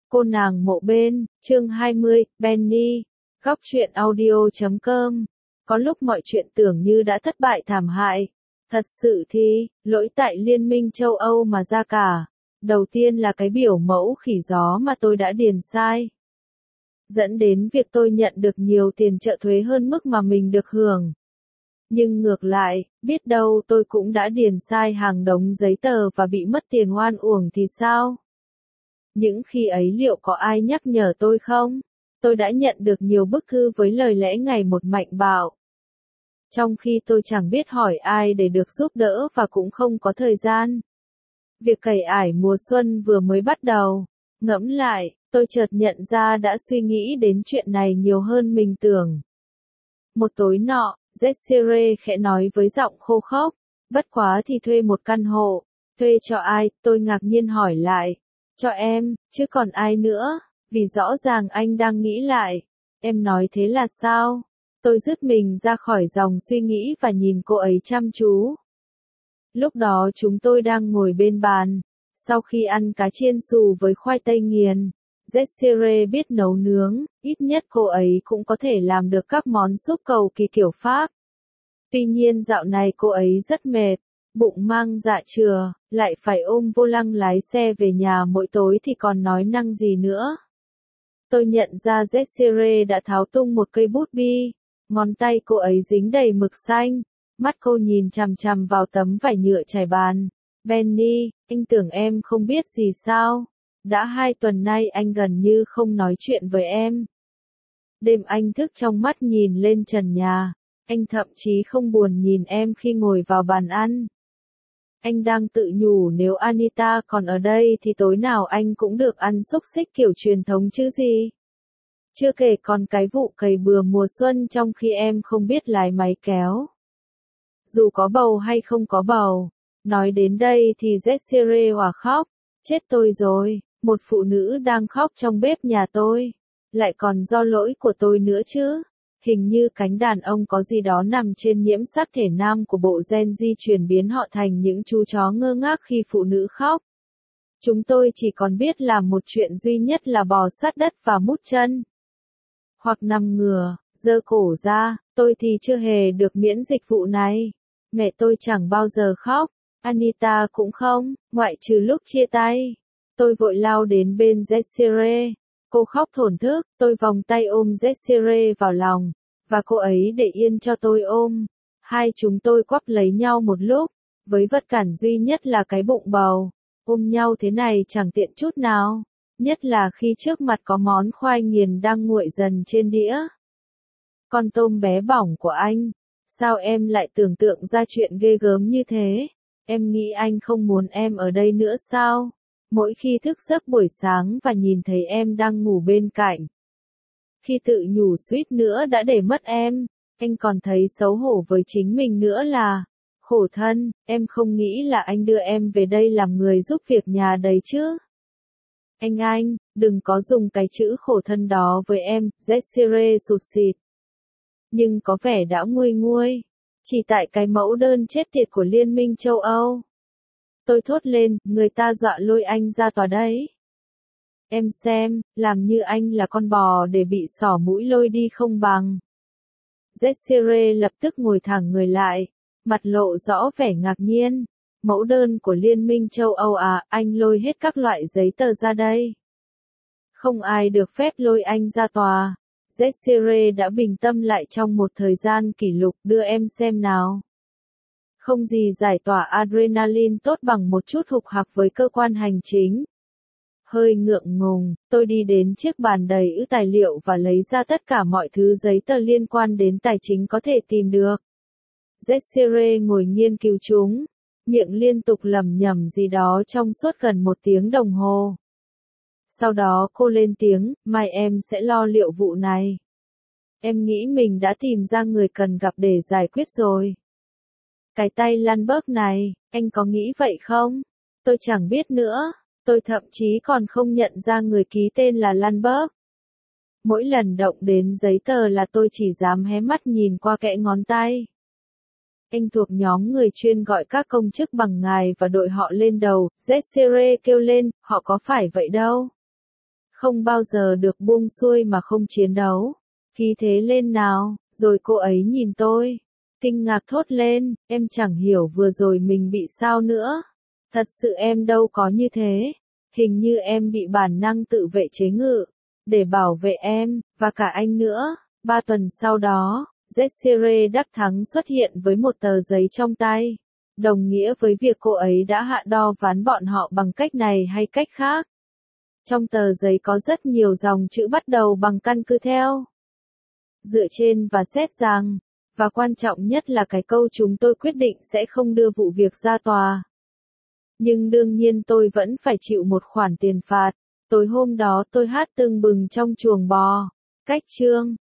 Cô nàng mộ bên, chương 20, Penny, góc truyện audio.com. Có lúc mọi chuyện tưởng như đã thất bại thảm hại. Thật sự thì, lỗi tại Liên minh châu Âu mà ra cả. Đầu tiên là cái biểu mẫu khỉ gió mà tôi đã điền sai. Dẫn đến việc tôi nhận được nhiều tiền trợ thuế hơn mức mà mình được hưởng. Nhưng ngược lại, biết đâu tôi cũng đã điền sai hàng đống giấy tờ và bị mất tiền oan uổng thì sao? Những khi ấy liệu có ai nhắc nhở tôi không? Tôi đã nhận được nhiều bức thư với lời lẽ ngày một mạnh bạo. Trong khi tôi chẳng biết hỏi ai để được giúp đỡ và cũng không có thời gian. Việc cày ải mùa xuân vừa mới bắt đầu. Ngẫm lại, tôi chợt nhận ra đã suy nghĩ đến chuyện này nhiều hơn mình tưởng. Một tối nọ, Desiree khẽ nói với giọng khô khốc, bất quá thì thuê một căn hộ. Thuê cho ai? Tôi ngạc nhiên hỏi lại. Cho em, chứ còn ai nữa, vì rõ ràng anh đang nghĩ lại. Em nói thế là sao? Tôi dứt mình ra khỏi dòng suy nghĩ và nhìn cô ấy chăm chú. Lúc đó chúng tôi đang ngồi bên bàn. Sau khi ăn cá chiên xù với khoai tây nghiền, Desiree biết nấu nướng, ít nhất cô ấy cũng có thể làm được các món súp cầu kỳ kiểu Pháp. Tuy nhiên dạo này cô ấy rất mệt, bụng mang dạ chừa, lại phải ôm vô lăng lái xe về nhà mỗi tối thì còn nói năng gì nữa. Tôi nhận ra Desiree đã tháo tung một cây bút bi, ngón tay cô ấy dính đầy mực xanh, mắt cô nhìn chằm chằm vào tấm vải nhựa trải bàn. Penny, anh tưởng em không biết gì sao? Đã 2 tuần nay anh gần như không nói chuyện với em. Đêm anh thức trong mắt nhìn lên trần nhà, anh thậm chí không buồn nhìn em khi ngồi vào bàn ăn. Anh đang tự nhủ nếu Anita còn ở đây thì tối nào anh cũng được ăn xúc xích kiểu truyền thống chứ gì. Chưa kể còn cái vụ cày bừa mùa xuân trong khi em không biết lái máy kéo. Dù có bầu hay không có bầu. Nói đến đây thì Desiree òa khóc. Chết tôi rồi, một phụ nữ đang khóc trong bếp nhà tôi. Lại còn do lỗi của tôi nữa chứ. Hình như cánh đàn ông có gì đó nằm trên nhiễm sắc thể nam của bộ gen di truyền biến họ thành những chú chó ngơ ngác khi phụ nữ khóc. Chúng tôi chỉ còn biết làm một chuyện duy nhất là bò sát đất và mút chân. Hoặc nằm ngửa, giơ cổ ra, tôi thì chưa hề được miễn dịch vụ này. Mẹ tôi chẳng bao giờ khóc, Anita cũng không, ngoại trừ lúc chia tay. Tôi vội lao đến bên Desiree. Cô khóc thổn thức, tôi vòng tay ôm Desiree vào lòng, và cô ấy để yên cho tôi ôm. Hai chúng tôi quắp lấy nhau một lúc, với vật cản duy nhất là cái bụng bầu. Ôm nhau thế này chẳng tiện chút nào, nhất là khi trước mặt có món khoai nghiền đang nguội dần trên đĩa. Con tôm bé bỏng của anh, sao em lại tưởng tượng ra chuyện ghê gớm như thế? Em nghĩ anh không muốn em ở đây nữa sao? Mỗi khi thức giấc buổi sáng và nhìn thấy em đang ngủ bên cạnh. Khi tự nhủ suýt nữa đã để mất em, anh còn thấy xấu hổ với chính mình nữa là, khổ thân, em không nghĩ là anh đưa em về đây làm người giúp việc nhà đấy chứ. Anh, đừng có dùng cái chữ khổ thân đó với em, Desiree sụt sịt. Nhưng có vẻ đã nguôi nguôi, chỉ tại cái mẫu đơn chết tiệt của Liên minh châu Âu. Tôi thốt lên, người ta dọa lôi anh ra tòa đấy. Em xem, làm như anh là con bò để bị xỏ mũi lôi đi không bằng. Desiree lập tức ngồi thẳng người lại, mặt lộ rõ vẻ ngạc nhiên. Mẫu đơn của Liên minh châu Âu à, anh lôi hết các loại giấy tờ ra đây. Không ai được phép lôi anh ra tòa. Desiree đã bình tâm lại trong một thời gian kỷ lục, đưa em xem nào. Không gì giải tỏa adrenaline tốt bằng một chút hục hặc với cơ quan hành chính. Hơi ngượng ngùng, tôi đi đến chiếc bàn đầy ứ tài liệu và lấy ra tất cả mọi thứ giấy tờ liên quan đến tài chính có thể tìm được. Desiree ngồi nghiên cứu chúng, miệng liên tục lẩm nhẩm gì đó trong suốt gần 1 tiếng đồng hồ. Sau đó cô lên tiếng, mai em sẽ lo liệu vụ này. Em nghĩ mình đã tìm ra người cần gặp để giải quyết rồi. Cái tay Lundberg này, anh có nghĩ vậy không? Tôi chẳng biết nữa, tôi thậm chí còn không nhận ra người ký tên là Lundberg. Mỗi lần động đến giấy tờ là tôi chỉ dám hé mắt nhìn qua kẽ ngón tay. Anh thuộc nhóm người chuyên gọi các công chức bằng ngài và đội họ lên đầu, Desiree kêu lên, họ có phải vậy đâu. không bao giờ được buông xuôi mà không chiến đấu. Khí thế lên nào, rồi cô ấy nhìn tôi. Kinh ngạc thốt lên, em chẳng hiểu vừa rồi mình bị sao nữa. Thật sự em đâu có như thế. Hình như em bị bản năng tự vệ chế ngự. Để bảo vệ em, và cả anh nữa. 3 tuần sau đó, Zesire đắc thắng xuất hiện với một tờ giấy trong tay. Đồng nghĩa với việc cô ấy đã hạ đo ván bọn họ bằng cách này hay cách khác. Trong tờ giấy có rất nhiều dòng chữ bắt đầu bằng căn cứ theo. Dựa trên và xét rằng, và quan trọng nhất là cái câu chúng tôi quyết định sẽ không đưa vụ việc ra tòa. Nhưng đương nhiên tôi vẫn phải chịu một khoản tiền phạt. Tối hôm đó tôi hát tưng bừng trong chuồng bò. Cách chương